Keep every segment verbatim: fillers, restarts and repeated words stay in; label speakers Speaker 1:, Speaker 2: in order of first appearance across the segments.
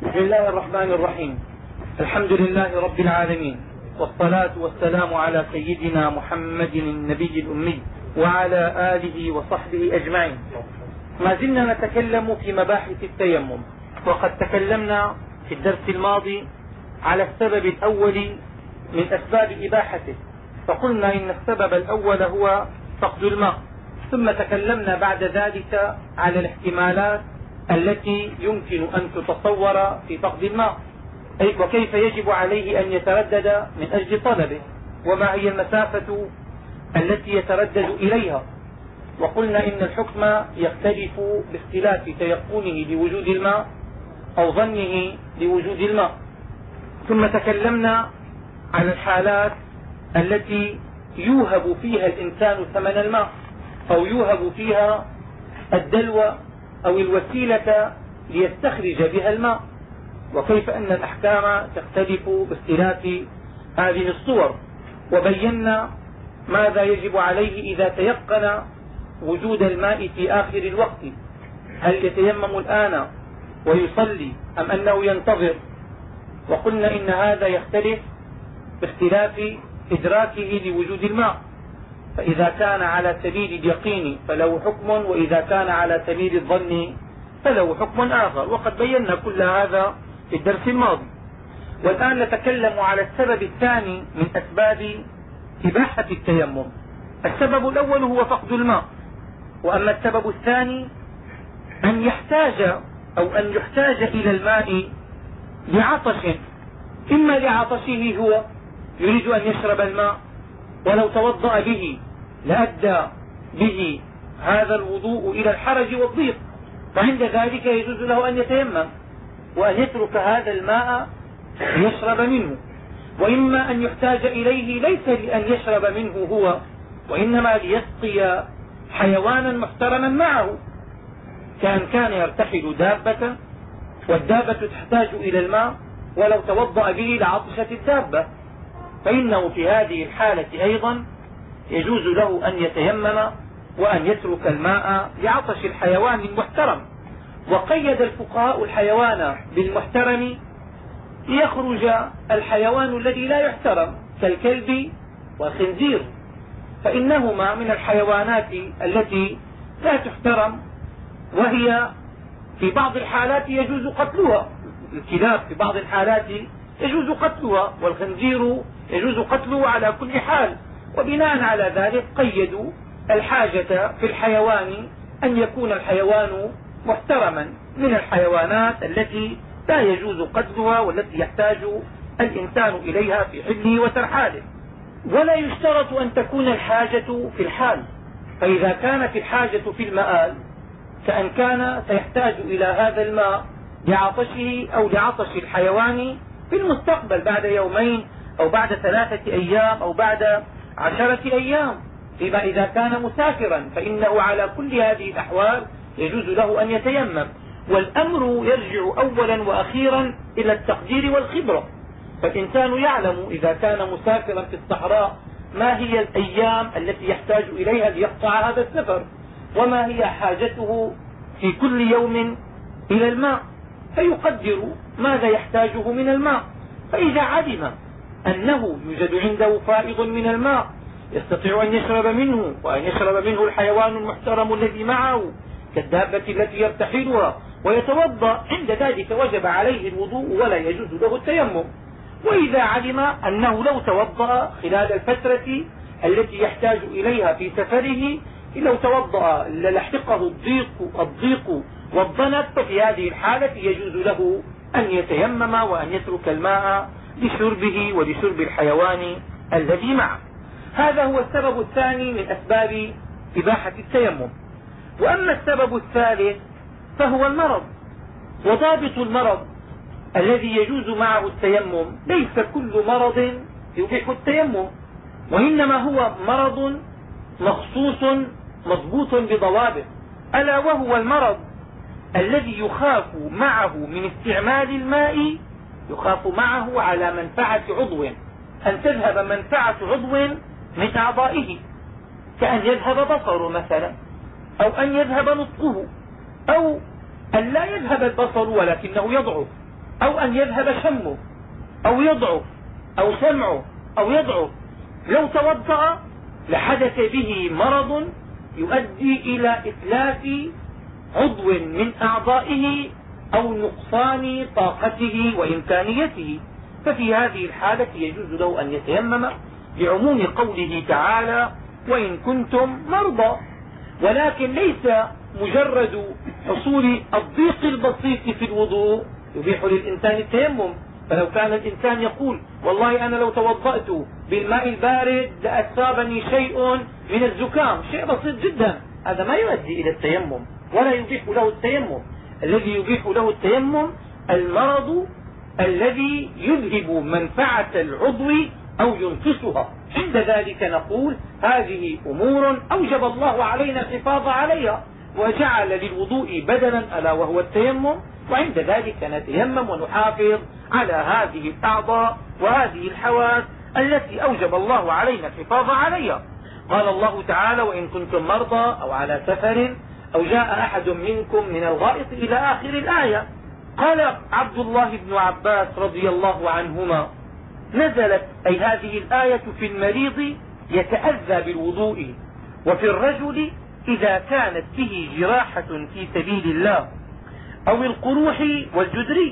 Speaker 1: بسم الله الرحمن الرحيم. الحمد لله رب العالمين، والصلاة والسلام على سيدنا محمد النبي الأمي وعلى آله وصحبه أجمعين. ما زلنا نتكلم في مباحث التيمم، وقد تكلمنا في الدرس الماضي على السبب الأول من أسباب إباحته، فقلنا إن السبب الأول هو فقد الماء، ثم تكلمنا بعد ذلك على الاحتمالات التي يمكن أن تتصور في فقد الماء، أي وكيف يجب عليه أن يتردد من أجل طلبه، وما هي المسافة التي يتردد إليها. وقلنا إن الحكم يختلف باختلاف تيقنه لوجود الماء أو ظنه لوجود الماء. ثم تكلمنا عن الحالات التي يوهب فيها الإنسان ثمن الماء، أو يوهب فيها الدلو أو الوسيلة ليستخرج بها الماء، وكيف أن الأحكام تختلف باختلاف هذه الصور. وبينا ماذا يجب عليه إذا تيقن وجود الماء في آخر الوقت، هل يتيمم الآن ويصلي أم أنه ينتظر. وقلنا إن هذا يختلف باختلاف إدراكه لوجود الماء، فإذا كان على سبيل اليقين فله حكم، وإذا كان على سبيل الظن فله حكم آخر، وقد بينا كل هذا في الدرس الماضي. والآن نتكلم على السبب الثاني من أسباب إباحة التيمم. السبب الأول هو فقد الماء، وأما السبب الثاني أن يحتاج أو أن يحتاج إلى الماء لعطش، إما لعطشه هو يريد أن يشرب الماء، ولو توضأ به لأدى به هذا الوضوء إلى الحرج والضيق، فعند ذلك يجوز له أن يتيمم وأن يترك هذا الماء ليشرب منه. وإما أن يحتاج إليه ليس لأن يشرب منه هو، وإنما ليسقي حيوانا محترما معه، كان كان يرتحل دابة والدابة تحتاج إلى الماء، ولو توضأ به لعطشت الدابة، فإنه في هذه الحالة أيضا يجوز له أن يتيمم وأن يترك الماء لعطش الحيوان المحترم. وقيد الفقهاء الحيوان بالمحترم ليخرج الحيوان الذي لا يحترم كالكلب والخنزير، فإنهما من الحيوانات التي لا تحترم، وهي في بعض الحالات يجوز قتلها. الكلاب في بعض الحالات يجوز قتلها، والخنزير يجوز قتله على كل حال. وبناء على ذلك قيدوا الحاجة في الحيوان أن يكون الحيوان محترما، من الحيوانات التي لا يجوز قتلها والتي يحتاج الإنسان إليها في حله وترحاله. ولا يشترط أن تكون الحاجة في الحال، فإذا كانت الحاجة في المآل كأن كان سيحتاج إلى هذا الماء لعطشه أو لعطش الحيوان في المستقبل بعد يومين أو بعد ثلاثة أيام أو بعد عشرة أيام، فيما إذا كان مسافرا فإنه على كل هذه الأحوال يجوز له أن يتيمم. والأمر يرجع أولا وأخيرا إلى التقدير والخبرة، فالإنسان يعلم إذا كان مسافرا في الصحراء ما هي الأيام التي يحتاج إليها ليقطع هذا السفر، وما هي حاجته في كل يوم إلى الماء، فيقدر ماذا يحتاجه من الماء. فإذا علم أنه يوجد عنده فائض من الماء يستطيع أن يشرب منه، وأن يشرب منه الحيوان المحترم الذي معه كالدابة التي يرتحلها ويتوضا، عند ذلك وجب عليه الوضوء ولا يجوز له التيمم. وإذا علم أنه لو توضا خلال الفترة التي يحتاج إليها في سفره، لو توضا للحقه الضيق الضيق والضنك، ففي هذه الحالة يجوز له أن يتيمم وأن يترك الماء لشربه ولشرب الحيوان الذي معه. هذا هو السبب الثاني من أسباب إباحة التيمم. وأما السبب الثالث فهو المرض. وضابط المرض الذي يجوز معه التيمم ليس كل مرض يبيح التيمم، وإنما هو مرض مخصوص مضبوط بضوابط، ألا وهو المرض الذي يخاف معه من استعمال الماء، يخاف معه على منفعة عضو، أن تذهب منفعة عضو من أعضائه، كأن يذهب بصره مثلا، أو أن يذهب نطقه، أو أن لا يذهب البصر ولكنه يضعف، أو أن يذهب شمه أو يضعف أو سمعه أو يضعف، لو توضأ لحدث به مرض يؤدي إلى إتلاف عضو من أعضائه أو نقصان طاقته وإمكانيته، ففي هذه الحالة يجوز له أن يتيمم لعموم قوله تعالى وإن كنتم مرضى. ولكن ليس مجرد حصول الضيق البسيط في الوضوء يبيح للإنسان التيمم، فلو كان الإنسان يقول والله أنا لو توضأت بالماء البارد لأصابني شيء من الزكام، شيء بسيط جدا، هذا ما يؤدي إلى التيمم ولا يبيح له التيمم. الذي يبيح له التيمم المرض الذي يذهب منفعة العضو أو ينقصها، عند ذلك نقول هذه أمور أوجب الله علينا الحفاظ عليها وجعل للوضوء بدلا ألا وهو التيمم، وعند ذلك نتيمم ونحافظ على هذه الأعضاء وهذه الحواس التي أوجب الله علينا الحفاظ عليها. قال الله تعالى وإن كنتم مرضى أو على سفر أو جاء أحد منكم من الغائط إلى آخر الآية. قال عبد الله بن عباس رضي الله عنهما نزلت أي هذه الآية في المريض يتأذى بالوضوء، وفي الرجل إذا كانت به جراحة في سبيل الله أو القروح والجدري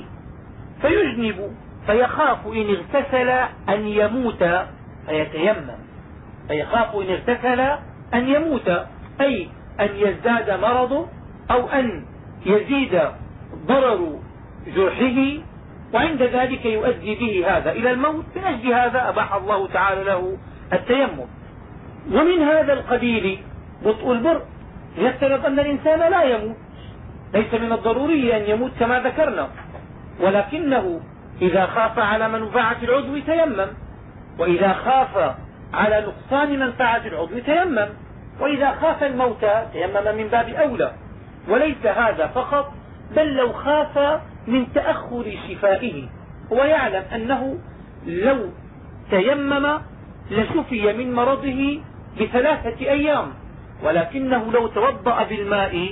Speaker 1: فيجنب فيخاف إن اغتسل أن يموت فيتيمم، فيخاف إن اغتسل أن يموت أي أن يزداد مرضه أو أن يزيد ضرر جرحه، وعند ذلك يؤدي به هذا إلى الموت، من أجل هذا أباح الله تعالى له التيمم. ومن هذا القبيل بطء البرء، يفترض أن الإنسان لا يموت، ليس من الضروري أن يموت كما ذكرنا، ولكنه إذا خاف على منفعة العضو تيمم، وإذا خاف على نقصان منفعة العضو تيمم، وإذا خاف الموت تيمم من باب أولى. وليس هذا فقط، بل لو خاف من تأخر شفائه، هو يعلم أنه لو تيمم لشفي من مرضه بثلاثة أيام، ولكنه لو توضأ بالماء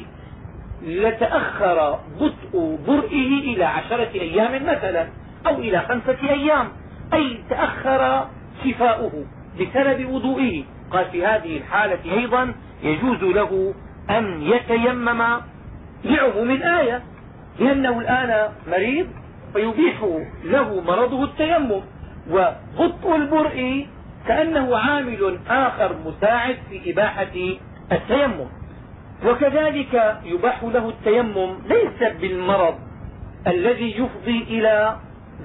Speaker 1: لتأخر بطء برئه إلى عشرة أيام مثلا أو إلى خمسة أيام، أي تأخر شفاؤه بسبب وضوئه. قال في هذه الحالة أيضا يجوز له أن يتيمم لعموم الآية، لأنه الآن مريض فيبيح له مرضه التيمم، وبطء البرء كأنه عامل آخر مساعد في إباحة التيمم. وكذلك يباح له التيمم ليس بالمرض الذي يفضي إلى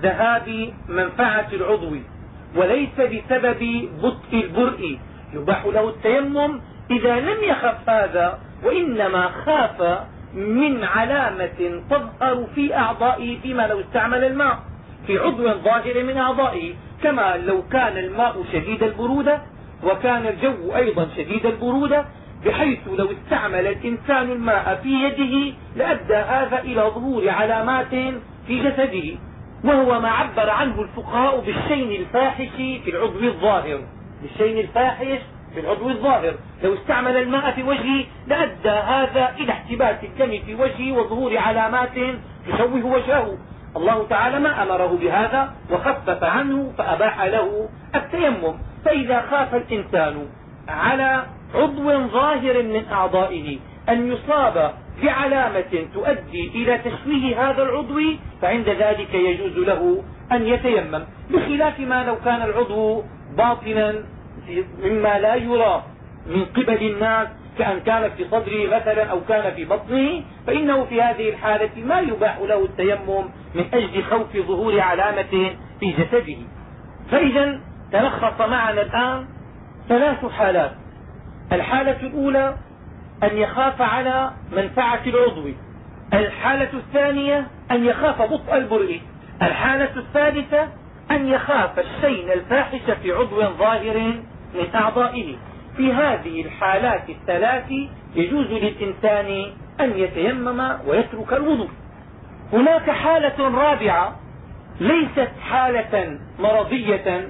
Speaker 1: ذهاب منفعة العضو، وليس بسبب بطء البرء، يباح له التيمم إذا لم يخف هذا، وإنما خاف من علامة تظهر في أعضائه فيما لو استعمل الماء في عضو ظاهر من أعضائه، كما لو كان الماء شديد البرودة وكان الجو أيضا شديد البرودة، بحيث لو استعمل الإنسان الماء في يده لأدى هذا إلى ظهور علامات في جسده، وهو ما عبر عنه الفقهاء بالشين الفاحش في العضو الظاهر، بالشين الفاحش في العضو الظاهر. لو استعمل الماء في وجهه لأدى هذا إلى احتباس الدم في وجهه وظهور علامات تشوه وجهه. الله تعالى ما أمره بهذا وخفف عنه فأباح له التيمم. فإذا خاف الإنسان على عضو ظاهر من أعضائه أن يصاب بعلامة تؤدي إلى تشويه هذا العضو، فعند ذلك يجوز له أن يتيمم، بخلاف ما لو كان العضو باطنا مما لا يرى من قبل الناس، كأن كان في صدره مثلا أو كان في بطنه، فإنه في هذه الحالة ما يباح له التيمم من أجل خوف ظهور علامة في جسده. فإذا تلخص معنا الآن ثلاث حالات: الحالة الأولى أن يخاف على منفعة العضو، الحالة الثانية أن يخاف بطء البرء، الحالة الثالثة أن يخاف الشين الفاحش في عضو ظاهر من أعضائه. في هذه الحالات الثلاث يجوز للإنسان أن يتيمم ويترك الوضوء. هناك حالة رابعة ليست حالة مرضية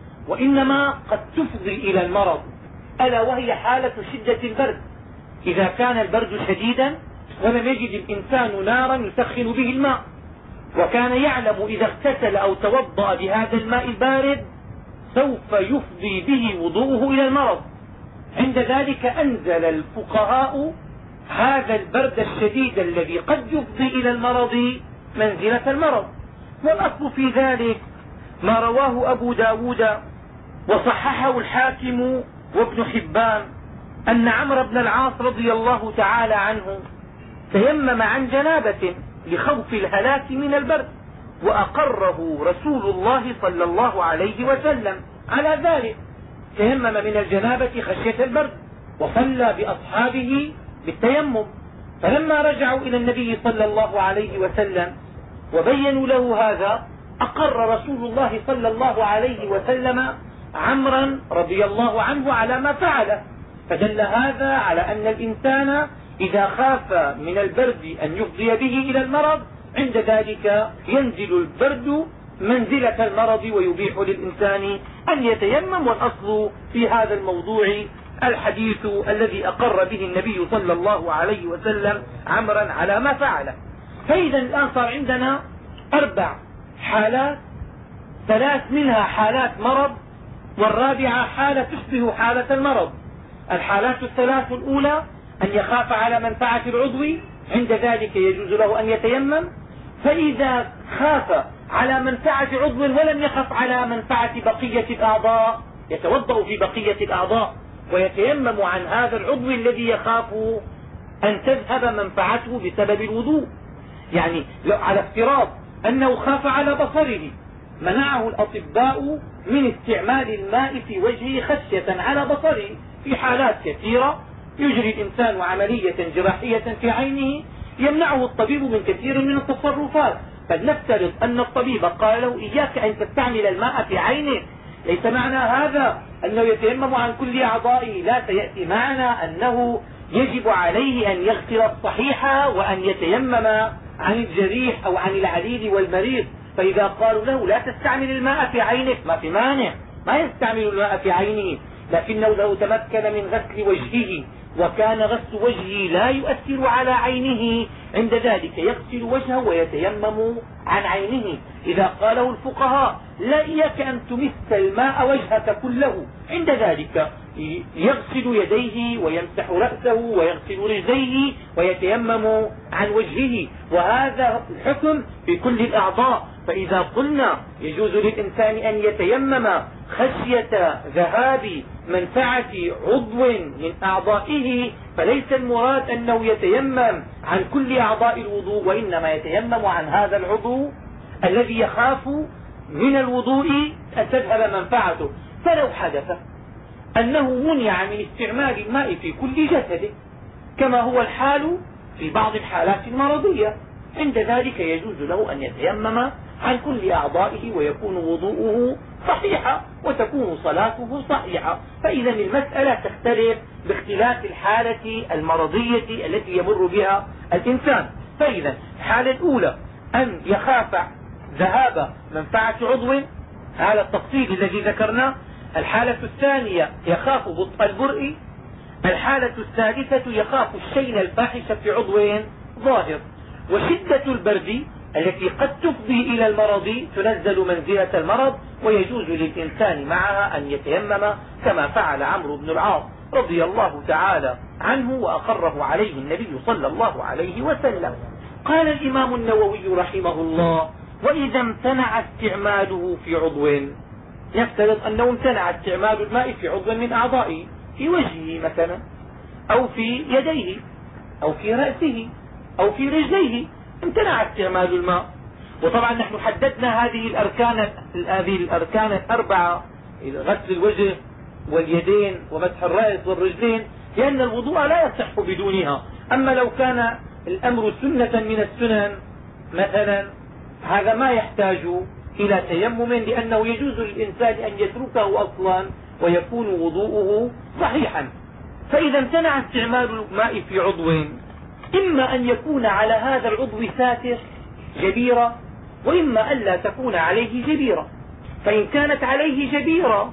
Speaker 1: وإنما قد تفضي إلى المرض، ألا وهي حالة شدة البرد. إذا كان البرد شديدا ولم يجد الإنسان نارا يسخن به الماء، وكان يعلم إذا اغتسل أو توضأ بهذا الماء البارد سوف يفضي به وضوءه إلى المرض. عند ذلك أنزل الفقهاء هذا البرد الشديد الذي قد يفضي إلى المرض منزلة المرض. والأصل في ذلك ما رواه أبو ب داود وصححه الحاكم وابن حبان أن عمرو بن العاص رضي الله تعالى عنه تيمم عن جنابة لخوف الهلاك من البرد، وأقره رسول الله صلى الله عليه وسلم على ذلك. تيمم من الجنابة خشية البرد وصلى بأصحابه بالتيمم. فلما رجعوا إلى النبي صلى الله عليه وسلم وبينوا له هذا أقر رسول الله صلى الله عليه وسلم عمرا رضي الله عنه على ما فعله. فدل هذا على أن الإنسان إذا خاف من البرد أن يفضي به إلى المرض عند ذلك ينزل البرد منزلة المرض ويبيح للإنسان أن يتيمم. والأصل في هذا الموضوع الحديث الذي أقر به النبي صلى الله عليه وسلم عمرا على ما فعله. فإذا الآن صار عندنا أربع حالات، ثلاث منها حالات مرض والرابعة حالة تشبه حالة المرض. الحالات الثلاث الأولى أن يخاف على منفعة العضو، عند ذلك يجوز له أن يتيمم. فإذا خاف على منفعة عضو ولم يخف على منفعة بقية الأعضاء يتوضأ في بقية الأعضاء ويتيمم عن هذا العضو الذي يخاف أن تذهب منفعته بسبب الوضوء. يعني لو على افتراض أنه خاف على بصره منعه الأطباء من استعمال الماء في وجهه خشية على بصره. في حالات كثيرة يجري الإنسان عملية جراحية في عينه يمنعه الطبيب من كثير من التصرفات، فلنفترض أن الطبيب قال له إياك أن تستعمل الماء في عينه، ليس معنى هذا أنه يتيمم عن كل أعضائه، لا، سيأتي معنا أنه يجب عليه أن يغسل الصحيح وأن يتيمم عن الجريح أو عن العليل والمريض. فإذا قالوا له لا تستعمل الماء في عينك ما في مانع، ما يستعمل الماء في عينه، لكنه لو تمكن من غسل وجهه وكان غسل وجهه لا يؤثر على عينه عند ذلك يغسل وجهه ويتيمم عن عينه. إذا قاله الفقهاء لا إياك أن تمس الماء وجهك كله، عند ذلك يغسل يديه ويمسح رأسه ويغسل رجليه ويتيمم عن وجهه، وهذا الحكم في كل الأعضاء. فإذا قلنا يجوز للإنسان أن يتيمم خشية ذهاب منفعة عضو من أعضائه فليس المراد أنه يتيمم عن كل أعضاء الوضوء، وإنما يتيمم عن هذا العضو الذي يخاف من الوضوء أن تذهب منفعته. فلو حدث أنه منع من استعمال الماء في كل جسده كما هو الحال في بعض الحالات المرضية، عند ذلك يجوز له أن يتيمم عن كل أعضائه ويكون وضوءه صحيحا وتكون صلاته صحيحة. فإذا المسألة تختلف باختلاف الحالة المرضية التي يمر بها الإنسان. فإذا الحالة الأولى أن يخاف ذهاب منفعة عضو، هذا التفصيل الذي ذكرناه. الحالة الثانية يخاف بطء البرء. الحالة الثالثة يخاف الشين الفاحش في عضو ظاهر. وشدة البرد التي قد تفضي إلى المرض تنزل منزلة المرض، ويجوز للإنسان معها أن يتيمم كما فعل عمرو بن العاص رضي الله تعالى عنه وأقره عليه النبي صلى الله عليه وسلم. قال الإمام النووي رحمه الله: وإذا امتنع استعماله في عضو، يفترض أنه امتنع استعمال الماء في عضو من أعضائه، في وجهه مثلا أو في يديه أو في رأسه أو في رجليه، امتنع استعمال الماء. وطبعا نحن حددنا هذه الأركان هذه الأركان الأربعة: غسل الوجه واليدين ومسح الرأس والرجلين، لأن الوضوء لا يصح بدونها. أما لو كان الأمر سنة من السنن مثلا هذا ما يحتاج إلى تيمم، لأنه يجوز للإنسان أن يتركه أصلا ويكون وضوءه صحيحا. فإذا امتنع استعمال الماء في عضو، إما أن يكون على هذا العضو ساتر جبيرة، وإما أن لا تكون عليه جبيرة. فإن كانت عليه جبيرة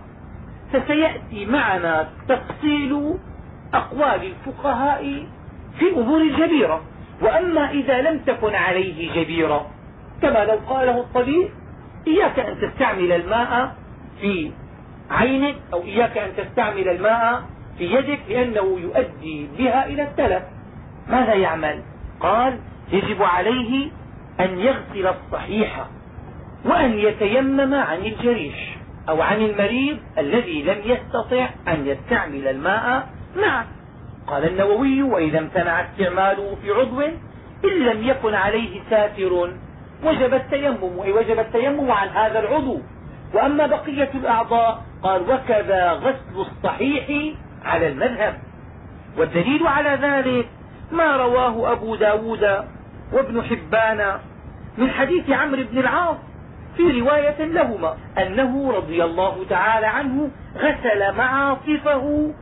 Speaker 1: فسيأتي معنا تفصيل أقوال الفقهاء في أمور الجبيرة. وأما إذا لم تكن عليه جبيرة كما لو قاله الطبيب إياك أن تستعمل الماء في عينك أو إياك أن تستعمل الماء في يدك لأنه يؤدي بها إلى التلف. ماذا يعمل؟ قال يجب عليه أن يغسل الصحيح وأن يتيمم عن الجريح أو عن المريض الذي لم يستطع أن يستعمل الماء معه. قال النووي وإذا امتنع استعماله في عضو إن لم يكن عليه ساتر وجب التيمم، أي وجب التيمم عن هذا العضو. وأما بقية الأعضاء قال وكذا غسل الصحيح على المذهب. والدليل على ذلك ما رواه أبو ب داود وابن حبان من حديث عمرو بن العاص في رواية لهما أنه رضي الله تعالى عنه غسل معاصفه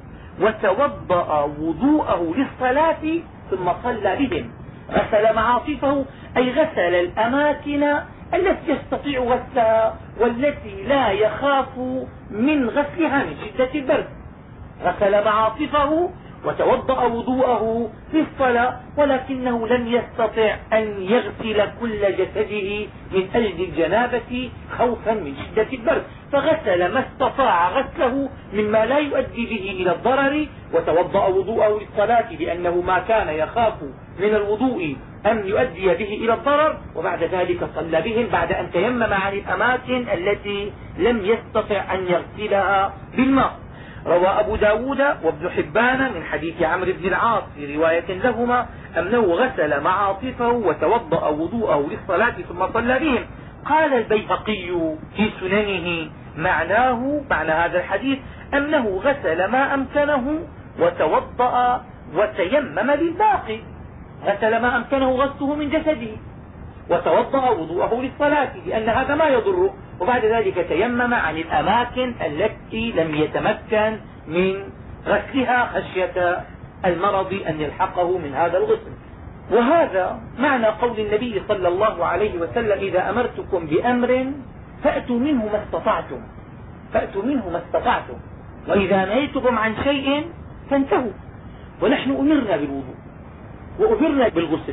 Speaker 1: وتوضأ وضوءه للصلاة ثم صلى بهم. غسل معاصفه أي غسل الأماكن التي يستطيع غسلها والتي لا يخاف من غسلها من شدة البرد. غسل معاصفه وتوضأ وضوءه للصلاة ولكنه لم يستطع أن يغسل كل جسده من أجل الجنابة خوفا من شدة البرد، فغسل ما استطاع غسله مما لا يؤدي به إلى الضرر وتوضأ وضوءه للصلاة لأنه ما كان يخاف من الوضوء أن يؤدي به إلى الضرر، وبعد ذلك صلى بهم بعد أن تيمم عن الأماكن التي لم يستطع أن يغسلها بالماء. روى أبو ب داود وابن حبان من حديث عمرو بن العاص في رواية لهما أنه غسل معاطفه وتوضأ وضوءه للصلاة ثم صلى بهم. قال البيهقي في سننه معناه معنى هذا الحديث أنه غسل ما أمكنه وتوضأ وتيمم بالباقي. غسل ما أمكنه غسله من جسده وتوضأ وضوءه للصلاة لأن هذا ما يضره، وبعد ذلك تيمم عن الأماكن التي لم يتمكن من غسلها خشية المرض أن يلحقه من هذا الغسل. وهذا معنى قول النبي صلى الله عليه وسلم إذا أمرتكم بأمر فأتوا منه ما استطعتم فأتوا منه ما استطعتم وإذا نهيتكم عن شيء فانتهوا. ونحن أمرنا بالوضوء وأمرنا بالغسل،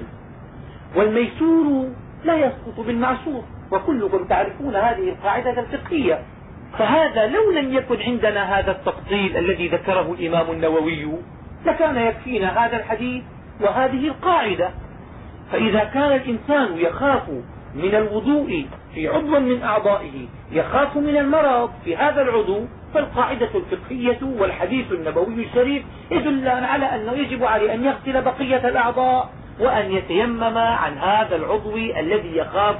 Speaker 1: والميسور لا يسقط بالمعسور، وكلكم تعرفون هذه القاعدة الفقهية. فهذا لو لم يكن عندنا هذا التفصيل الذي ذكره الإمام النووي لكان يكفينا هذا الحديث وهذه القاعدة. فإذا كان الإنسان يخاف من الوضوء في عضو من أعضائه يخاف من المرض في هذا العضو فالقاعدة الفقهية والحديث النبوي الشريف يدلان على أنه يجب عليه أن يغسل بقية الأعضاء وأن يتيمم عن هذا العضو الذي يخاف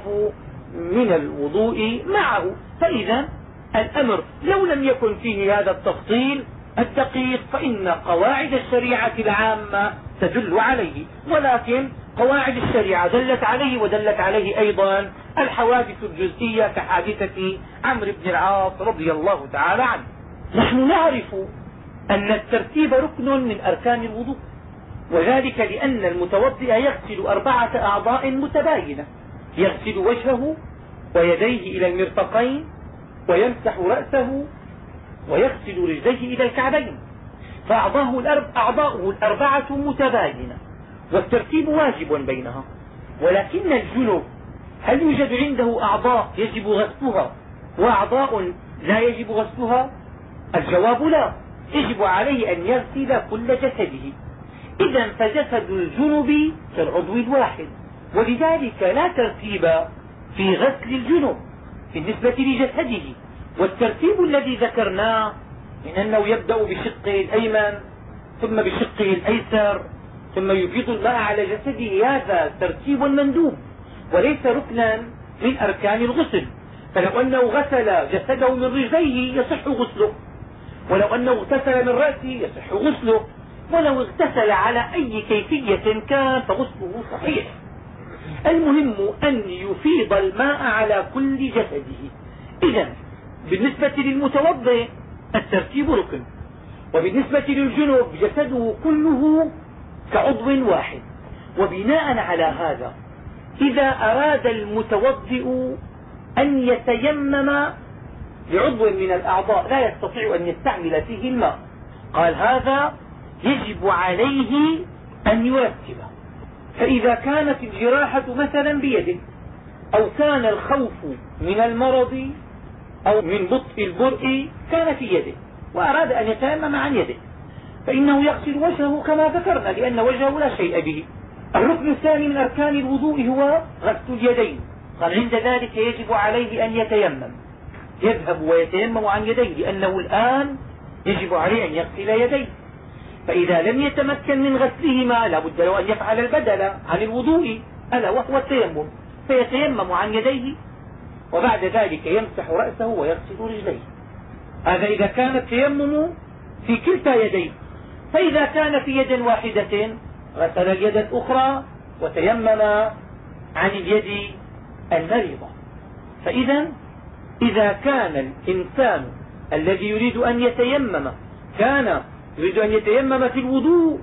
Speaker 1: من الوضوء معه. فإذا الأمر لو لم يكن فيه هذا التفصيل الدقيق فإن قواعد الشريعة العامة تدل عليه، ولكن قواعد الشريعة دلت عليه ودلت عليه أيضا الحوادث الجزئية كحادثة عمرو بن العاص رضي الله تعالى عنه. نحن نعرف أن الترتيب ركن من أركان الوضوء، وذلك لأن المتوضئ يغسل أربعة أعضاء متباينة، يغسل وجهه ويديه إلى المرفقين ويمسح رأسه ويغسل رجليه إلى الكعبين، فأعضاؤه الأرب أعضاؤه الأربعة متباينة والترتيب واجب بينها. ولكن الجنب هل يوجد عنده أعضاء يجب غسلها وأعضاء لا يجب غسلها؟ الجواب لا، يجب عليه أن يغسل كل جسده. إذا فجسد الجنب كالعضو الواحد، ولذلك لا ترتيب في غسل الجنب بالنسبة لجسده. والترتيب الذي ذكرناه من أنه يبدأ بشقه الأيمن ثم بشقه الأيسر ثم يفيض الماء على جسده هذا ترتيب مندوب وليس ركنا من أركان الغسل. فلو أنه غسل جسده من رجليه يصح غسله، ولو أنه اغتسل من رأسه يصح غسله، ولو اغتسل على أي كيفية كان فغسله صحيح. المهم أن يفيض الماء على كل جسده. إذن بالنسبة للمتوضئ الترتيب ركن، وبالنسبة للجنب جسده كله كعضو واحد. وبناء على هذا إذا أراد المتوضئ أن يتيمم لعضو من الأعضاء لا يستطيع أن يستعمل فيه الماء، قال هذا يجب عليه أن يرتبه. فإذا كانت الجراحة مثلا بيده أو كان الخوف من المرض أو من بطء البرء كان في يده وأراد أن يتيمم عن يده، فإنه يغسل وجهه كما ذكرنا لأن وجهه لا شيء به. الركن الثاني من أركان الوضوء هو غسل اليدين، قال عند ذلك يجب عليه أن يتيمم، يذهب ويتيمم عن يديه لأنه الآن يجب عليه أن يغسل يديه. فإذا لم يتمكن من غسلهما لا بد له أن يفعل البدل عن الوضوء ألا وهو التيمم، فيتيمم عن يديه وبعد ذلك يمسح رأسه ويغسل رجليه. هذا إذا كان التيمم في كلتا يديه. فإذا كان في يد واحدة غسل اليد الأخرى وتيمم عن اليد المريضة. فإذا إذا كان الإنسان الذي يريد أن يتيمم كان يريد أن يتيمم في الوضوء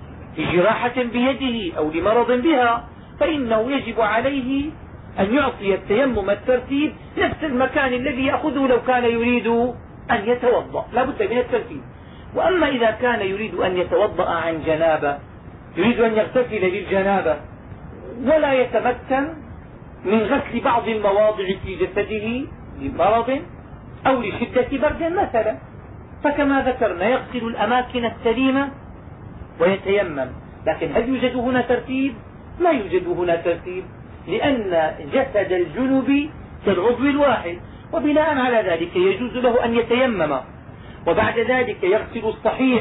Speaker 1: لجراحة بيده أو لمرض بها، فإنه يجب عليه أن يعطي التيمم الترتيب نفس المكان الذي يأخذه لو كان يريد أن يتوضأ، لا بد من الترتيب. وأما إذا كان يريد أن يتوضأ عن جنابة، يريد أن يغتسل للجنابة ولا يتمكن من غسل بعض المواضع في جسده لمرض أو لشدة برد مثلا، فكما ذكرنا يغسل الأماكن السليمة ويتيمم. لكن هل يوجد هنا ترتيب؟ لا يوجد هنا ترتيب، لأن جسد الجنب كالعضو الواحد، وبناء على ذلك يجوز له أن يتيمم وبعد ذلك يغسل الصحيح،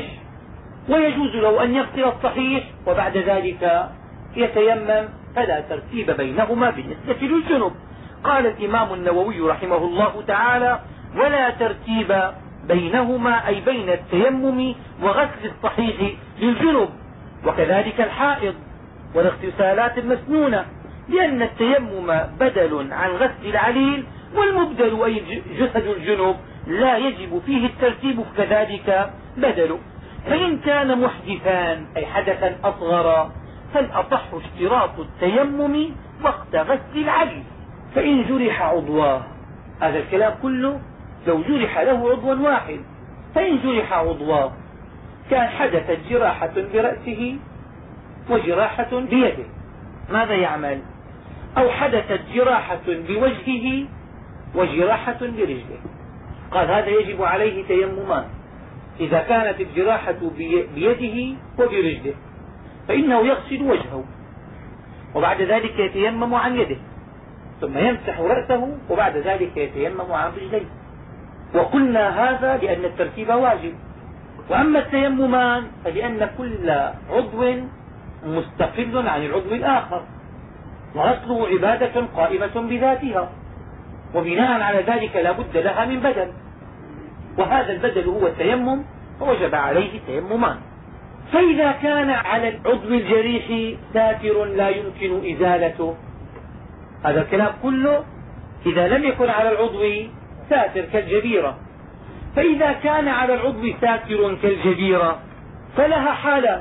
Speaker 1: ويجوز له أن يغسل الصحيح وبعد ذلك يتيمم، فلا ترتيب بينهما بالنسبة للجنب. قال الإمام النووي رحمه الله تعالى: ولا ترتيب بينهما أي بين التيمم وغسل الصحيح للجنب، وكذلك الحائض والاغتسالات المسنونة، لأن التيمم بدل عن غسل العليل، والمبدل أي جسد الجنب لا يجب فيه الترتيب كذلك بدله. فإن كان محدثان أي حدثا أصغر فالأصح اشتراط التيمم وقت غسل العليل. فإن جرح عضواه، هذا الكلام كله لو جرح له عضو واحد، فإن جرح عضواه كان حدثت جراحة برأسه وجراحة بيده، ماذا يعمل؟ أو حدثت جراحة بوجهه وجراحة برجله، قال هذا يجب عليه تيممان. إذا كانت الجراحة بيده وبرجله فإنه يغسل وجهه وبعد ذلك يتيمم عن يده، ثم يمسح رأسه وبعد ذلك يتيمم عن رجليه. وقلنا هذا لأن الترتيب واجب. وأما التيممان فلأن كل عضو مستقل عن العضو الآخر، وأصله عبادة قائمة بذاتها، وبناء على ذلك لا بد لها من بدل، وهذا البدل هو التيمم، فوجب عليه تيممان. فإذا كان على العضو الجريح ساتر لا يمكن إزالته، هذا الكلام كله إذا لم يكن على العضو ساتر كالجبيرة. فإذا كان على العضو ساتر كالجبيرة فلها حالان: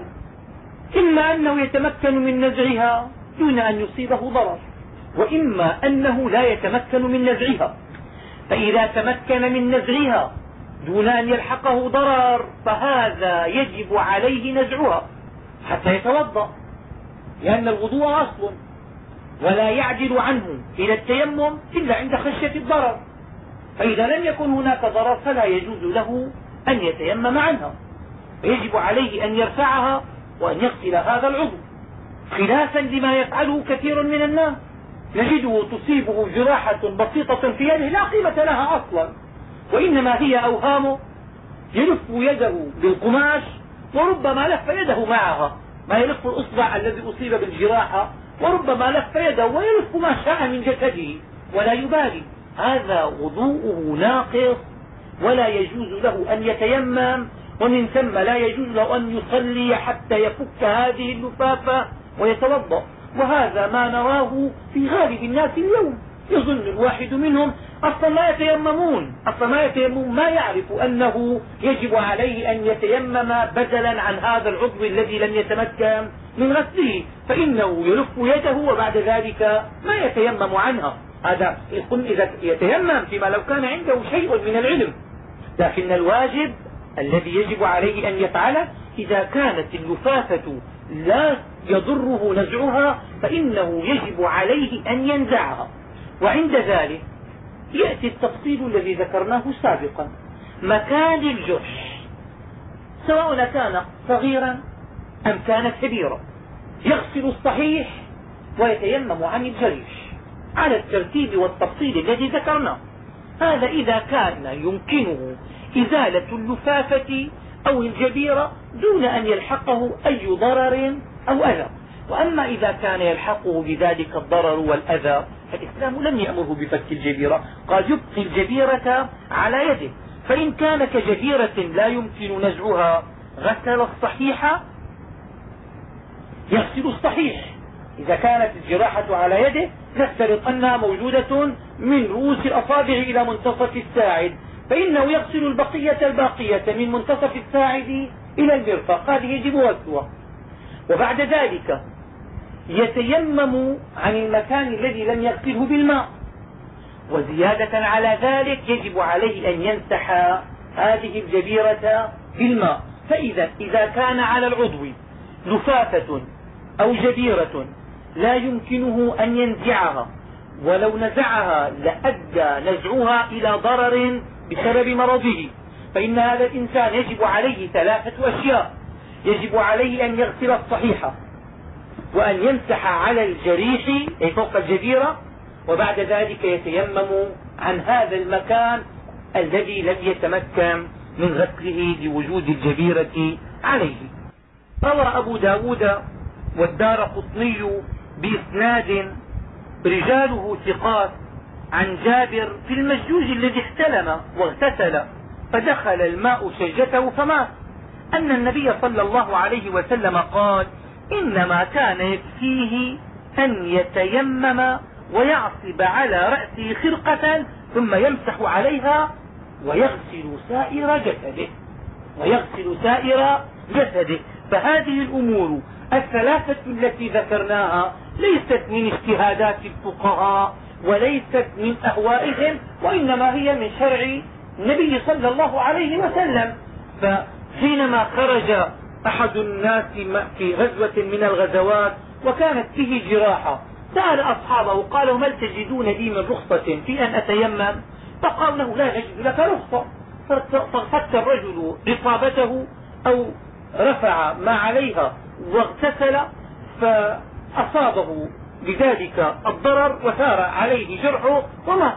Speaker 1: إما أنه يتمكن من نزعها دون أن يصيبه ضرر، وإما أنه لا يتمكن من نزعها. فإذا تمكن من نزعها دون أن يلحقه ضرر فهذا يجب عليه نزعها حتى يتوضأ، لأن الوضوء أصل ولا يعدل عنه إلى التيمم إلا عند خشية الضرر. فإذا لم يكن هناك ضرر فلا يجوز له أن يتيمم عنها، فيجب عليه أن يرفعها وأن يغسل هذا العضو، خلافا لما يفعله كثير من الناس، نجده تصيبه جراحة بسيطة في يده لا قيمة لها أصلا، وإنما هي أوهامه، يلف يده بالقماش وربما لف يده معها، ما يلف الأصبع الذي أصيب بالجراحة وربما لف يده ويلف ما شاء من جسده ولا يبالي. هذا وضوءه ناقص ولا يجوز له أن يتيمم، ومن ثم لا يجوز له أن يصلي حتى يفك هذه اللفافة ويتوضأ. وهذا ما نراه في غالب الناس اليوم، يظن الواحد منهم أصلا لا يتيممون، أصلا ما يتيممون، ما يعرف أنه يجب عليه أن يتيمم بدلا عن هذا العضو الذي لم يتمكن من غسله، فإنه يلف يده وبعد ذلك ما يتيمم عنها. هذا يقول إذا يتيمم فيما لو كان عنده شيء من العلم، لكن الواجب الذي يجب عليه أن يفعله إذا كانت اللفافة لا يضره نزعها فإنه يجب عليه أن ينزعها. وعند ذلك يأتي التفصيل الذي ذكرناه سابقا. مكان الجرح سواء كان صغيرا أم كان كبيرا يغسل الصحيح ويتيمم عن الجريح على الترتيب والتفصيل الذي ذكرناه. هذا إذا كان يمكنه إزالة اللفافة أو الجبيرة دون أن يلحقه أي ضرر أو أذى. وأما إذا كان يلحقه بذلك الضرر والأذى فالإسلام لم يأمره بفك الجبيرة، قال يبقي الجبيرة على يده. فإن كان كجبيرة لا يمكن نزعها غسل الصحيح يغسل الصحيح. إذا كانت الجراحة على يده نفترض أنها موجودة من رؤوس الأصابع إلى منتصف الساعد، فإنه يغسل البقية الباقية من منتصف الساعد إلى المرفق، هذه يجب غسلها. وبعد ذلك يتيمم عن المكان الذي لم يغسله بالماء، وزيادة على ذلك يجب عليه أن يمسح هذه الجبيرة بالماء. فإذا إذا كان على العضو لفافة أو جبيرة لا يمكنه أن ينزعها، ولو نزعها لأدى نزعها إلى ضرر بسبب مرضه، فإن هذا الإنسان يجب عليه ثلاثة أشياء. يجب عليه أن يغسل الصحيح، وأن يمسح على الجريح أي فوق الجبيرة، وبعد ذلك يتيمم عن هذا المكان الذي لم يتمكن من غسله لوجود الجبيرة عليه. روى أبو ب داود والدارقطني بإسناد رجاله ثقات عن جابر في المجوج الذي احتلم واغتسل فدخل الماء شجته فمات، أن النبي صلى الله عليه وسلم قال إنما كان يكفيه أن يتيمم ويعصب على رأسه خرقة ثم يمسح عليها ويغسل سائر جسده ويغسل سائر جسده. فهذه الأمور الثلاثة التي ذكرناها ليست من اجتهادات الفقهاء وليست من أهوائهم، وإنما هي من شرع النبي صلى الله عليه وسلم. فحينما خرج أحد الناس في غزوة من الغزوات وكانت به جراحة سأل أصحابه قالوا هل تجدون لي من رخصة في أن أتيمم؟ فقالوا له لا نجد لك رخصة. ففك الرجل إصابته أو رفع ما عليها واغتسل فأصابه بذلك الضرر وثار عليه جرحه ومات.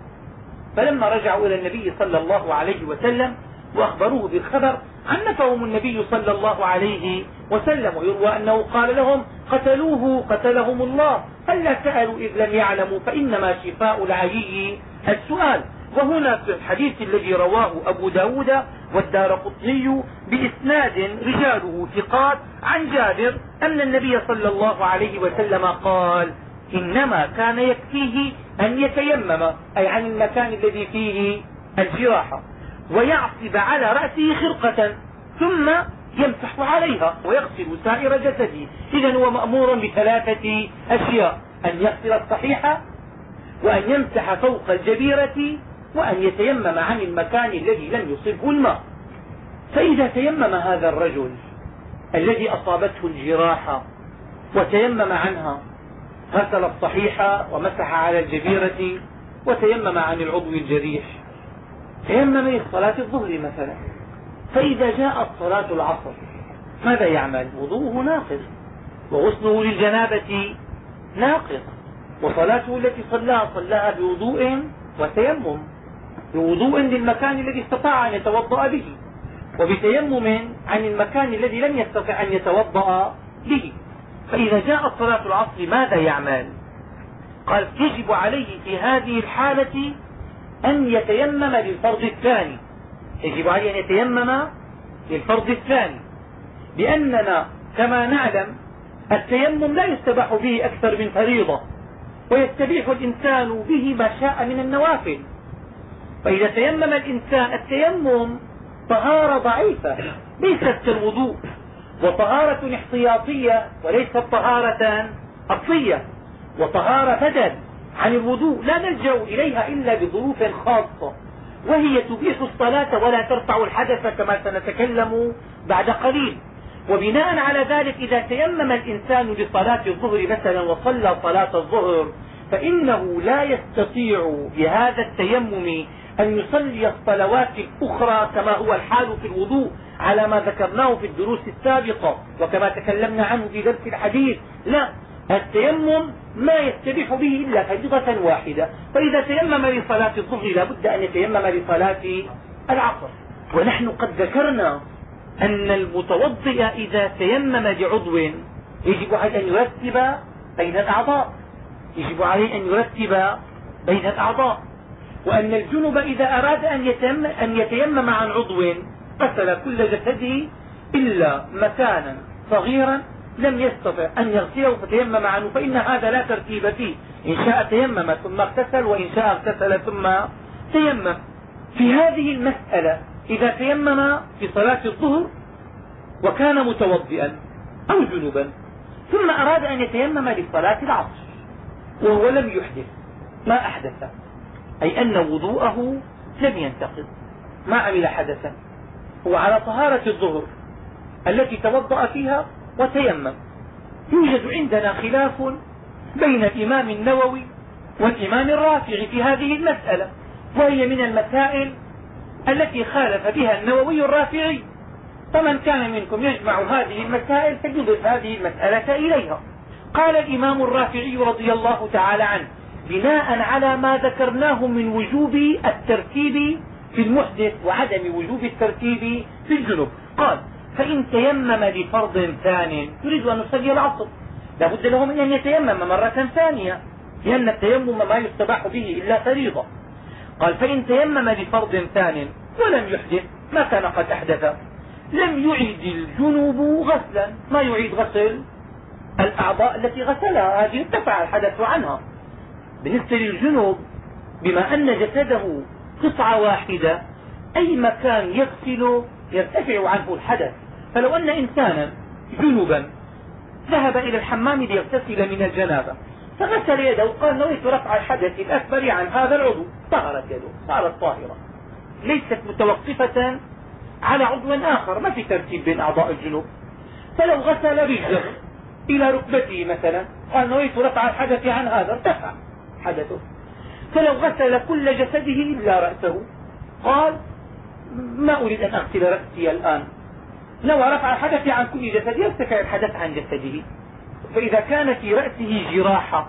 Speaker 1: فلما رجعوا إلى النبي صلى الله عليه وسلم وأخبروه بالخبر عنفهم النبي صلى الله عليه وسلم، ويروى أنه قال لهم قتلوه قتلهم الله، هلا سألوا إذ لم يعلموا فإنما شفاء العيي السؤال. وهنا في الحديث الذي رواه أبو ب داود والدارقطني بإسناد رجاله ثقات عن جابر أن النبي صلى الله عليه وسلم قال إنما كان يكفيه أن يتيمم أي عن المكان الذي فيه الجراحة ويعصب على رأسه خرقة ثم يمسح عليها ويغسل سائر جسده. إذن هو مأمور بثلاثة أشياء: أن يغسل الصحيح، وأن يمسح فوق الجبيرة، وأن يتيمم عن المكان الذي لم يصبه الماء. فإذا تيمم هذا الرجل الذي أصابته الجراحة وتيمم عنها، غسل الصحيح ومسح على الجبيرة وتيمم عن العضو الجريح، تيمم لصلاة الظهر مثلا، فإذا جاءت صلاة العصر ماذا يعمل؟ وضوءه ناقض، وغسله للجنابة ناقض، وصلاته التي صلاها صلاها بوضوء وتيمم، بوضوء للمكان الذي استطاع أن يتوضأ به، وبتيمم عن المكان الذي لم يستطع أن يتوضأ به. فإذا جاءت صلاة العصر ماذا يعمل؟ قال يجب عليه في هذه الحالة أن يتيمم للفرض الثاني، يجب عليه أن يتيمم للفرض الثاني، لأننا كما نعلم التيمم لا يستباح به أكثر من فريضة، ويستبيح الإنسان به ما شاء من النوافل. فإذا تيمم الإنسان، التيمم طهارة ضعيفة ليست كالوضوء، وطهارة احتياطية وليست طهارة أصلية، وطهارة بدل عن الوضوء لا نلجأ إليها إلا بظروف خاصة، وهي تبيح الصلاة ولا ترفع الحدث كما سنتكلم بعد قليل. وبناء على ذلك إذا تيمم الإنسان لصلاة الظهر مثلا وصلى صلاة الظهر فإنه لا يستطيع بهذا التيمم أن يصلي الصلوات الأخرى كما هو الحال في الوضوء على ما ذكرناه في الدروس السابقة وكما تكلمنا عنه في درس الحديث. لا، التيمم ما يستبيح به إلا فريضة واحدة، فإذا تيمم لصلاة الظهر لا بد أن يتيمم لصلاة العصر. ونحن قد ذكرنا أن المتوضئ إذا تيمم بعضو يجب عليه أن يرتب بين الأعضاء يجب عليه أن يرتب بين الأعضاء وأن الجنب إذا أراد أن يتيمم, أن يتيمم عن عضو غسل كل جسده إلا مكانا صغيرا لم يستطع أن يغسله فتيمم عنه، فإن هذا لا ترتيب فيه، إن شاء تيمم ثم اغتسل وإن شاء اغتسل ثم تيمم. في هذه المسألة إذا تيمم في صلاة الظهر وكان متوضئا أو جنبا ثم أراد أن يتيمم لصلاة العصر وهو لم يحدث، ما أحدث، أي أن وضوءه لم ينتقض، ما عمل حدثا، هو على طهارة الظهر التي توضأ فيها وتيمم. يوجد عندنا خلاف بين الإمام النووي والإمام الرافعي في هذه المسألة، وهي من المسائل التي خالف بها النووي الرافعي، فمن كان منكم يجمع هذه المسائل فليضف هذه المسألة إليها. قال الإمام الرافعي رضي الله تعالى عنه بناء على ما ذكرناه من وجوب الترتيب في المحدث وعدم وجوب الترتيب في الجنب، قال: فإن تيمم لفرض ثان يريد أن يصلي العصر لا بد له من أن يتيمم مرة ثانية، لأن التيمم ما يستباح به إلا فريضة. قال: فإن تيمم لفرض ثان ولم يحدث، ما كان قد أحدث، لم يعيد الجنوب غسلا، ما يعيد غسل الأعضاء التي غسلها، هذه ارتفع الحدث عنها. بالنسبة للجنوب بما أن جسده قطعة واحدة أي مكان يغسل يرتفع عنه الحدث، فلو أن إنسانا جنبا ذهب إلى الحمام ليغتسل من الجنابة فغسل يده وقال: نويت رفع الحدث الأكبر عن هذا العضو، طهرت يده، صارت طاهرة، ليست متوقفة على عضو آخر، ما في ترتيب بين أعضاء الجنوب. فلو غسل رجله إلى ركبته مثلا قال: نويت رفع الحدث عن هذا، ارتفع حدثه. فلو غسل كل جسده إلا رأسه قال: ما أريد أن أغسل رأسي الآن، لو رفع الحدث عن كل جسده يرتفع الحدث عن جسده. فإذا كان في رأسه جراحة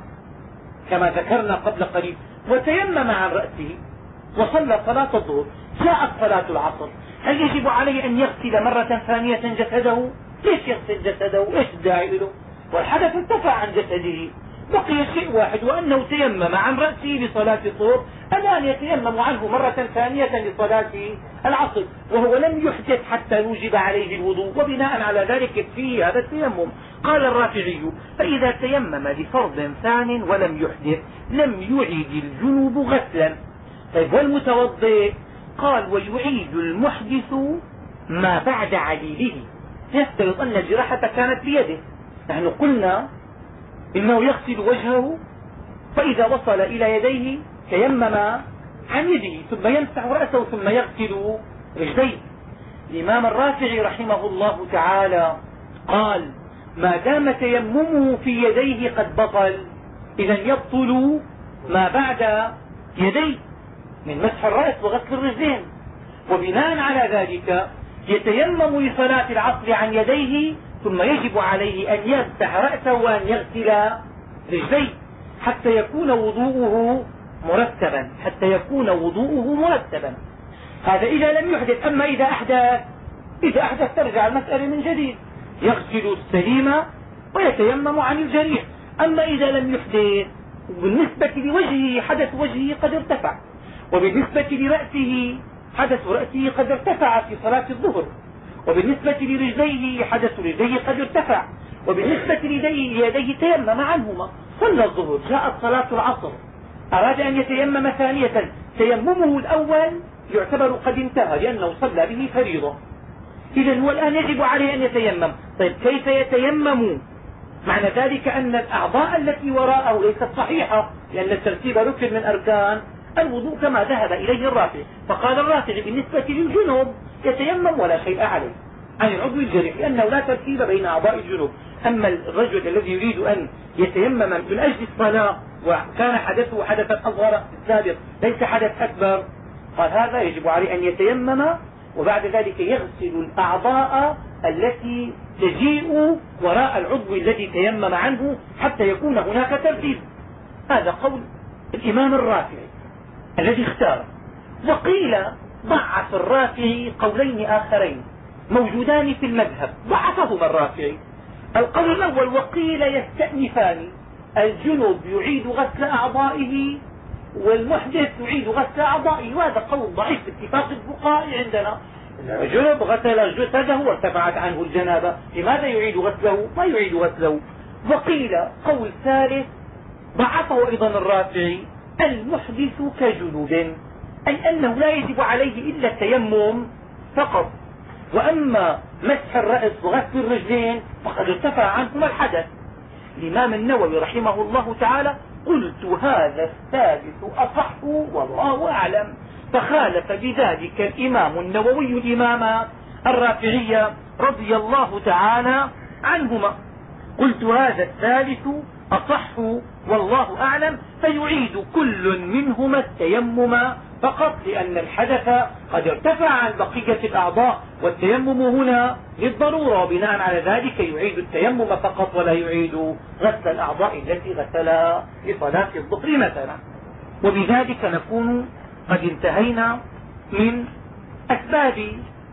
Speaker 1: كما ذكرنا قبل قليل وتيمم عن رأسه وصلى صلاة الظهر، جاءت صلاة العصر، هل يجب عليه أن يغسل مرة ثانية جسده؟ ليش يغسل جسده؟ ايش الداعي له؟ والحدث ارتفع عن جسده، بقي شيء واحد وأنه تيمم عن رأسه لصلاة الظهر، الآن يتيمم عنه مرة ثانية لصلاة العصر وهو لم يحدث حتى يوجب عليه الوضوء، وبناء على ذلك يكفيه هذا التيمم. قال الرافعي: فإذا تيمم لفرض ثان ولم يحدث لم يعيد الجنوب غسلا. طيب والمتوضئ؟ قال: ويعيد المحدث ما بعد عليله، يفترض أن الجراحة كانت بيده، نحن قلنا إنه يغسل وجهه فإذا وصل إلى يديه تيمم عن يده ثم يمسح رأسه ثم يغسل رجليه. الإمام الرافعي رحمه الله تعالى قال: ما دام تيممه في يديه قد بطل إذا يبطل ما بعد يديه من مسح الرأس وغسل الرجلين، وبناء على ذلك يتيمم لصلاة العصر عن يديه ثم يجب عليه أن يمسح رأسه وأن يغسل رجليه حتى يكون وضوءه مرتبا حتى يكون وضوءه مرتبا. هذا إذا لم يحدث. أما إذا أحدث إذا أحدث ترجع المسألة من جديد، يغسل السليم ويتيمم عن الجريح. أما إذا لم يحدث بالنسبة لوجهه حدث وجهه قد ارتفع، وبالنسبة لرأسه حدث رأسه قد ارتفع في صلاة الظهر، وبالنسبة لرجليه حدث رجليه قد ارتفع، وبالنسبة ليديه تيمم عنهما. صلى الظهر، جاءت صلاة العصر، أراد أن يتيمم ثانية، تيممه الأول يعتبر قد انتهى لأنه صلى به فريضة، إذا هو الآن يجب عليه أن يتيمم. طيب كيف يتيمم؟ معنى ذلك أن الأعضاء التي وراءه ليست صحيحة، لأن الترتيب ركن من أركان الوضوء كما ذهب إليه الرافع. فقال الرافع: بالنسبة للجنوب يتيمم ولا شيء عليه عن العضو الجريح لأنه لا ترتيب بين أعضاء الجنوب. أما الرجل الذي يريد أن يتيمم من أجل الصلاة وكان حدثه حدثا أصغر في السابق ليس حدث أكبر، قال هذا يجب عليه أن يتيمم وبعد ذلك يغسل الأعضاء التي تجيء وراء العضو الذي تيمم عنه حتى يكون هناك ترتيب. هذا قول الإمام الرافعي الذي اختاره. وقيل ضعف الرافعي قولين آخرين موجودان في المذهب، ضعفهما الرافعي. القول الأول وقيل يستأنفان، الجنب يعيد غسل أعضائه والمحدث يعيد غسل أعضائه، وهذا قول ضعيف باتفاق الفقهاء عندنا. الجنب غسل جسده وارتفعت عنه الجنابة، لماذا يعيد غسله؟ ما يعيد غسله. وقيل قول ثالث ضعفه أيضا الرافعي، المحدث كجنوب، أي أنه لا يجب عليه إلا التيمم فقط، وأما مسح الرأس وغسل الرجلين فقد ارتفع عنهما الحدث. الإمام النووي رحمه الله تعالى قلت هذا الثالث أصح والله أعلم، فخالف بذلك الإمام النووي الإمام الرافعي رضي الله تعالى عنهما. قلت هذا الثالث أصح والله أعلم، فيعيد كل منهما التيمم فقط، لأن الحدث قد ارتفع عن بقية الأعضاء، والتيمم هنا للضرورة، وبناء على ذلك يعيد التيمم فقط ولا يعيد غسل الأعضاء التي غسلها لصلاة الظهر مثلا. وبذلك نكون قد انتهينا من أسباب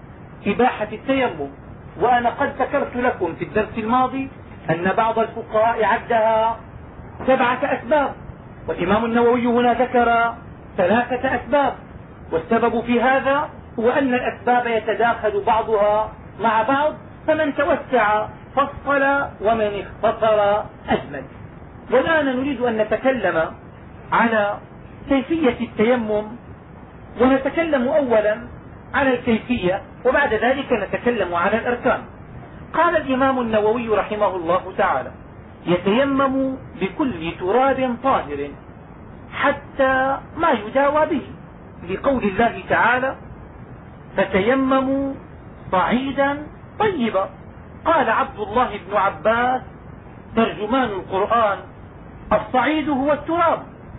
Speaker 1: إباحة التيمم. وأنا قد ذكرت لكم في الدرس الماضي أن بعض الفقهاء عدها سبعة أسباب، والإمام النووي هنا ذكر ثلاثة أسباب، والسبب في هذا هو أن الأسباب يتداخل بعضها مع بعض، فمن توسع فصل ومن اختصر أجمل. والآن نريد أن نتكلم على كيفية التيمم، ونتكلم أولا على الكيفية وبعد ذلك نتكلم على الأركان. قال الإمام النووي رحمه الله تعالى يتيمم بكل تراب طاهر حتى ما يداوى به، لقول الله تعالى فتيمموا صعيدا طيبا. قال عبد الله بن عباس ترجمان القرآن الصعيد هو التراب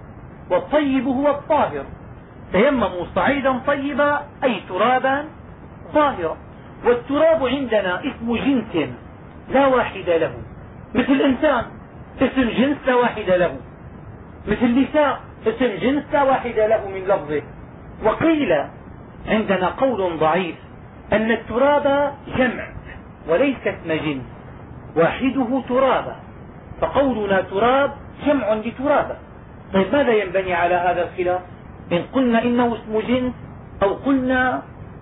Speaker 1: والطيب هو الطاهر، تيمموا صعيدا طيبا أي ترابا طاهرا. والتراب عندنا اسم جنس لا واحد له، مثل الإنسان اسم جنس لا واحد له، مثل نساء اسم جنس لا واحد له من لفظه. وقيل عندنا قول ضعيف أن التراب جمع وليس اسم جنس، واحده ترابا، فقولنا تراب جمع لترابا. طيب ماذا ينبني على هذا الخلاف؟ إن قلنا إنه اسم جنس أو قلنا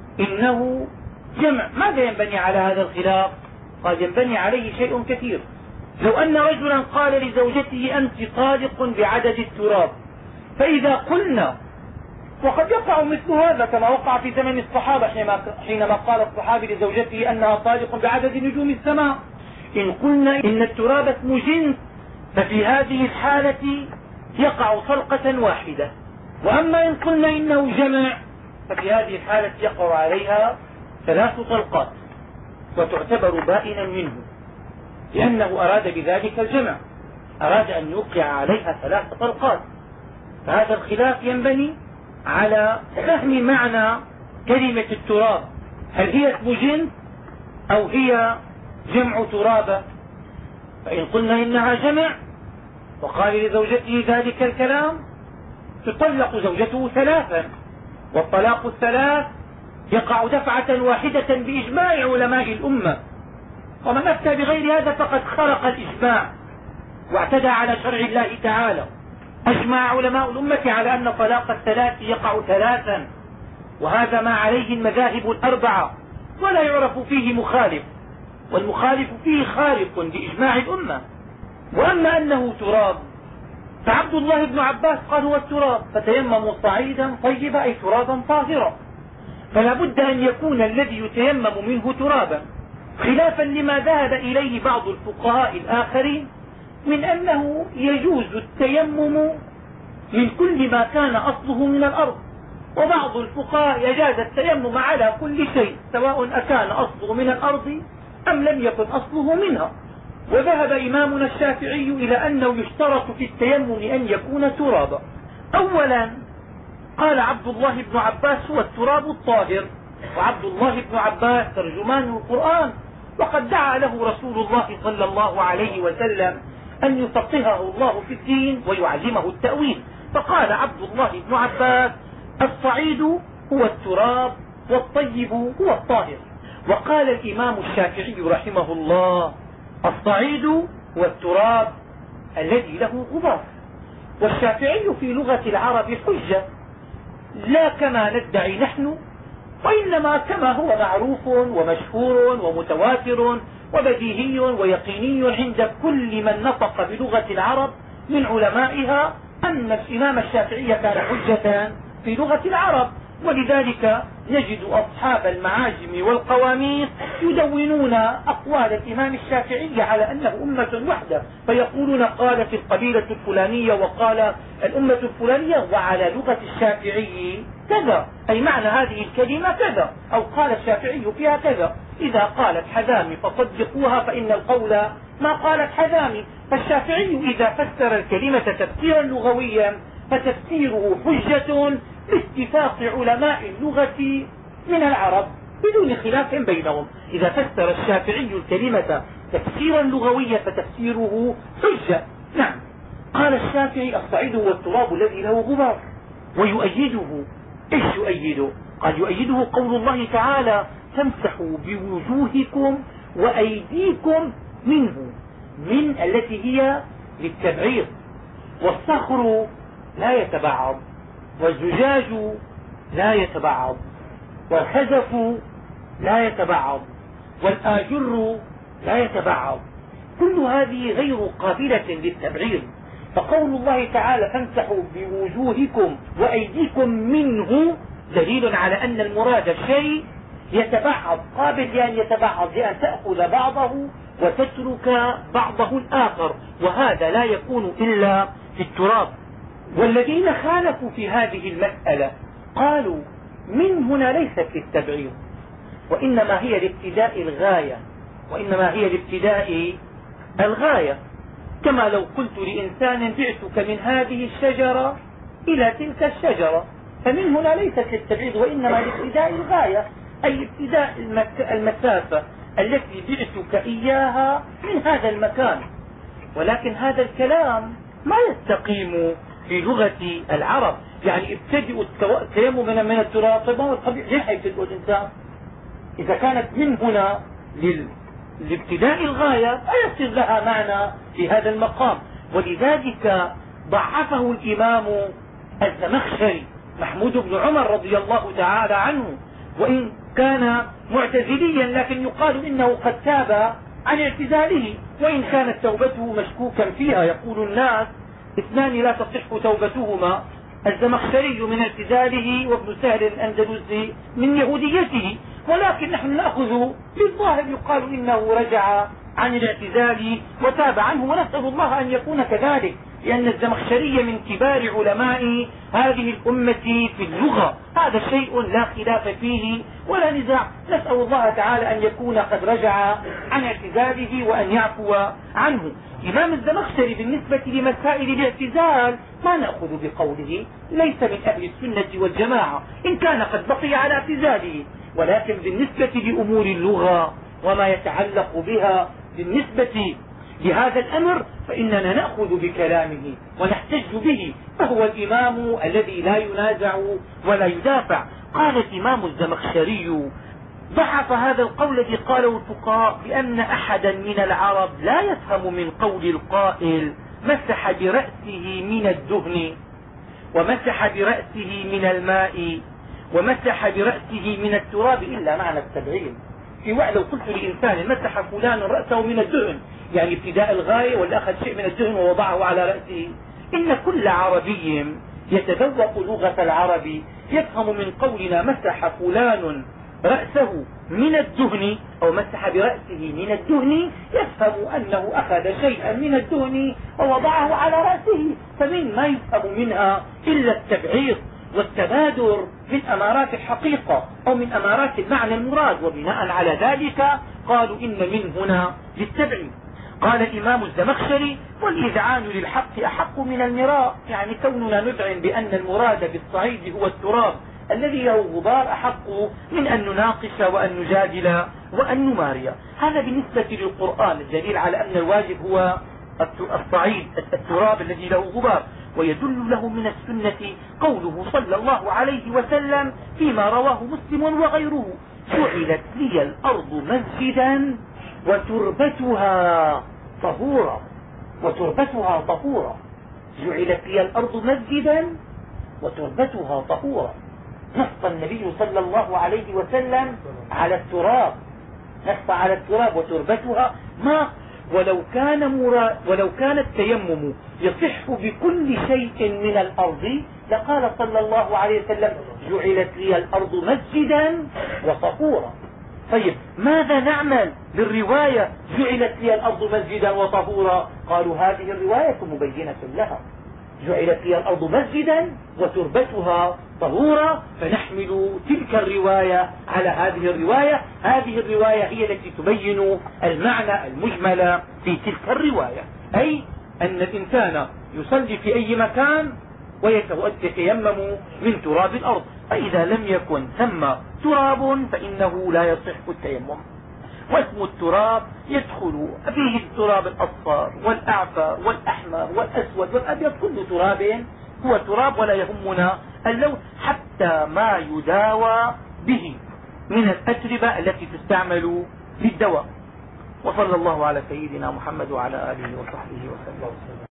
Speaker 1: إنه جمع، ماذا ينبني على هذا الخلاف؟ قال ينبني عليه شيء كثير. لو أن رجلا قال لزوجته أنت طالق بعدد التراب، فإذا قلنا، وقد يقع مثل هذا كما وقع في زمن الصحابة حينما قال الصحابي لزوجته أنها طالق بعدد نجوم السماء، إن قلنا إن التراب اسم جنس ففي هذه الحالة يقع طلقة واحدة، وأما إن قلنا إنه جمع ففي هذه الحالة يقع عليها ثلاث طلقات وتعتبر بائنا منه، لأنه أراد بذلك الجمع، أراد أن يوقع عليها ثلاث طلقات. فهذا الخلاف ينبني على فهم معنى كلمة التراب، هل هي اسم جنس أو هي جمع ترابة؟ فإن قلنا إنها جمع وقال لزوجته ذلك الكلام تطلق زوجته ثلاثا، والطلاق الثلاث يقع دفعة واحدة بإجماع علماء الأمة، ومن أفتى بغير هذا فقد خرق الإجماع واعتدى على شرع الله تعالى. أجمع علماء الأمة على أن طلاق الثلاث يقع ثلاثا، وهذا ما عليه المذاهب الأربعة، ولا يعرف فيه مخالف، والمخالف فيه خارق بإجماع الأمة. وأما أنه تراب فعبد الله بن عباس قال هو التراب، فتيمموا صعيدا طيبا أي ترابا طاهرا، فلا بد أن يكون الذي يتيمم منه ترابا، خلافا لما ذهب إليه بعض الفقهاء الآخرين من أنه يجوز التيمم من كل ما كان أصله من الأرض، وبعض الفقهاء يجاز التيمم على كل شيء سواء أكان أصله من الأرض أم لم يكن أصله منها. وذهب إمامنا الشافعي إلى أنه يشترط في التيمم أن يكون ترابا. أولا قال عبد الله بن عباس هو التراب الطاهر، وعبد الله بن عباس ترجمان القرآن، وقد دعا له رسول الله صلى الله عليه وسلم أن يفقهه الله في الدين ويعلمه التأويل، فقال عبد الله بن عباس الصعيد هو التراب والطيب هو الطاهر. وقال الإمام الشافعي رحمه الله الصعيد هو التراب الذي له غبار. والشافعي في لغة العرب حجة، لا كما ندعي نحن، وإنما كما هو معروف ومشهور ومتواتر وبديهي ويقيني عند كل من نطق بلغة العرب من علمائها أن الإمام الشافعي كان حجة في لغة العرب. ولذلك نجد أصحاب المعاجم والقواميس يدونون أقوال الإمام الشافعي على أنه أمة وحدة، فيقولون قال في القبيلة الفلانية وقال الأمة الفلانية وعلى لغة الشافعي كذا، أي معنى هذه الكلمة كذا، أو قال الشافعي فيها كذا. إذا قالت حذامي فصدقوها فإن القول ما قالت حذامي. فالشافعي إذا فسر الكلمة تفسيرا لغويا فتفسيره حجة باتفاق علماء اللغة من العرب بدون خلاف بينهم. إذا فسر الشافعي الكلمة تفسيرا لغويا فتفسيره حجة. نعم. قال الشافعي الصعيد هو التراب الذي له غبار. ويؤيده ايش يؤيده؟ قال يؤيده قول الله تعالى فامسحوا بوجوهكم وأيديكم منه، من التي هي للتبعيض. والصخر لا يتبعض، والزجاج لا يتبعض، والخزف لا يتبعض، والآجر لا يتبعض، كل هذه غير قابلة للتبعيض. فقول الله تعالى فامسحوا بوجوهكم وأيديكم منه دليل على أن المراد الشيء يتبعض، قابل لأن يتبعض، لأن تأخذ بعضه وتترك بعضه الآخر، وهذا لا يكون إلا في التراب. والذين خالفوا في هذه المسألة قالوا من هنا ليست للتبعيض، وإنما هي لابتداء الغاية، وإنما هي لابتداء الغاية. كما لو قلت لإنسان بعتك من هذه الشجرة إلى تلك الشجرة، فمن هنا ليست للتبعيض وإنما لابتداء الغاية، أي ابتداء المسافة التي بعتك إياها من هذا المكان. ولكن هذا الكلام ما يستقيم في لغة العرب. يعني ابتدئوا التيمم من التراب، طيب ما هو الطبيعي ليه حيبتدئوا الإنسان؟ إذا كانت من هنا لابتداء الغاية فيصير لها معنى في هذا المقام. ولذلك ضعفه الإمام الزمخشري محمود بن عمر رضي الله تعالى عنه، وإن كان معتزليا لكن يقال إنه قد تاب عن اعتزاله، وإن كانت توبته مشكوكا فيها. يقول الناس اثنان لا تصح توبتهما، الزمخشري من اعتزاله وابن سهل الأندلسي من يهوديته، ولكن نحن نأخذ بالظاهر يقال إنه رجع عن الاعتزال وتاب عنه، ونسأل الله أن يكون كذلك، لأن الزمخشري من كبار علماء هذه الأمة في اللغة، هذا شيء لا خلاف فيه ولا نزاع. نسأل الله تعالى أن يكون قد رجع عن اعتزاله وأن يعفو عنه. إمام الزمخشري بالنسبة لمسائل الاعتزال ما نأخذ بقوله، ليس من أهل السنة والجماعة إن كان قد بقي على اعتزاله، ولكن بالنسبة لأمور اللغة وما يتعلق بها بالنسبة لهذا الأمر فإننا نأخذ بكلامه ونحتج به، فهو الإمام الذي لا ينازع ولا يدافع. قال الإمام الزمخشري ضعف هذا القول الذي قاله الفقهاء بأن أحدا من العرب لا يفهم من قول القائل مسح برأسه من الدهن ومسح برأسه من الماء ومسح برأسه من التراب إلا معنى التبعيض. في وعد لو قلت لإنسان مسح فلان رأسه من الدهن، يعني ابتداء الغاية ولا أخذ شيء من الدهن ووضعه على رأسه. إن كل عربي يتذوق لغة العرب يفهم من قولنا مسح فلان رأسه من الدهن أو مسح برأسه من الدهن، يفهم أنه أخذ شيئا من الدهن ووضعه على رأسه، فمن ما يفهم منها إلا التبعيض والتبادر من أمارات الحقيقة أو من أمارات المعنى المراد، وبناء على ذلك قالوا إن من هنا للتبعيض. قال الإمام الزمخشري: والإذعان للحق أحق من المراء، يعني كوننا نذعن بأن المراد بالصعيد هو التراب الذي له غبار أحق من أن نناقش وأن نجادل وأن نماري. هذا بالنسبة للقرآن الدليل على أن الواجب هو الصعيد التراب الذي له غبار. ويدل له من السنة قوله صلى الله عليه وسلم فيما رواه مسلم وغيره: جعلت لي الأرض مسجدا وتربتها طهورا. وتربتها طهورا، جعلت لي الأرض مسجدا وتربتها طهورا. نص النبي صلى الله عليه وسلم على التراب، نص على التراب وتربتها ما ولو كان مرا ولو كان التيمم يصح بكل شيء من الأرض لقال صلى الله عليه وسلم: جعلت لي الأرض مسجدا وطهورا. طيب، ماذا نعمل بالرواية جعلت لي الأرض مسجدا وطهورا؟ قالوا: هذه الرواية مبينة لها، جعلت لي الأرض مسجدا وتربتها طهورا، فنحمل تلك الرواية على هذه الرواية. هذه الرواية هي التي تبين المعنى المجمل في تلك الرواية، أي أن الإنسان يصلي في أي مكان ويتيمم من تراب الأرض، فإذا لم يكن ثم تراب فإنه لا يصح التيمم. واسم التراب يدخل فيه التراب الأصفر والأعفر والأحمر والأسود والأبيض، كل تراب هو تراب، ولا يهمنا اللون حتى ما يداوى به من الأتربة التي تستعمل للدواء. وصلى الله على سيدنا محمد وعلى آله وصحبه وسلم.